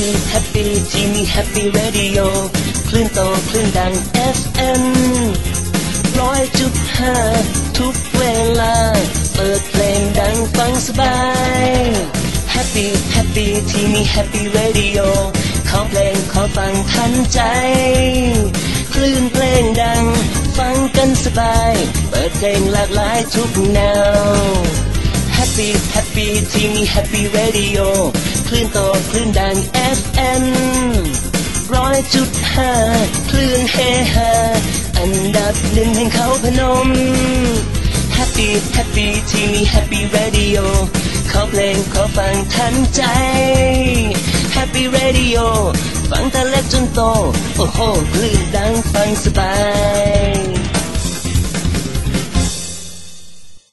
Happy ที่นี่ Happy Radio คลื่นโตคลื่นดัง FM 100.5 ทุกเวลาเปิดเพลงดังฟังสบาย Happy ที่นี่ Happy Radio ขอเพลงขอฟังทันใจคลื่นเพลงดังฟังกันสบายเปิดเพลงหลากหลายทุกแนว Happy ที่นี่ Happy Radio คลื่นโตคลื่นดัง FM 100.5 คลื่นเฮฮาอันดับหนึ่งแห่งเขาพนม Happy ที่นี่ Happy Radio ขอเพลงขอฟังทันใจ Happy Radio ฟังแต่เล็กจนโตโอ้โหคลื่นดังฟังสบาย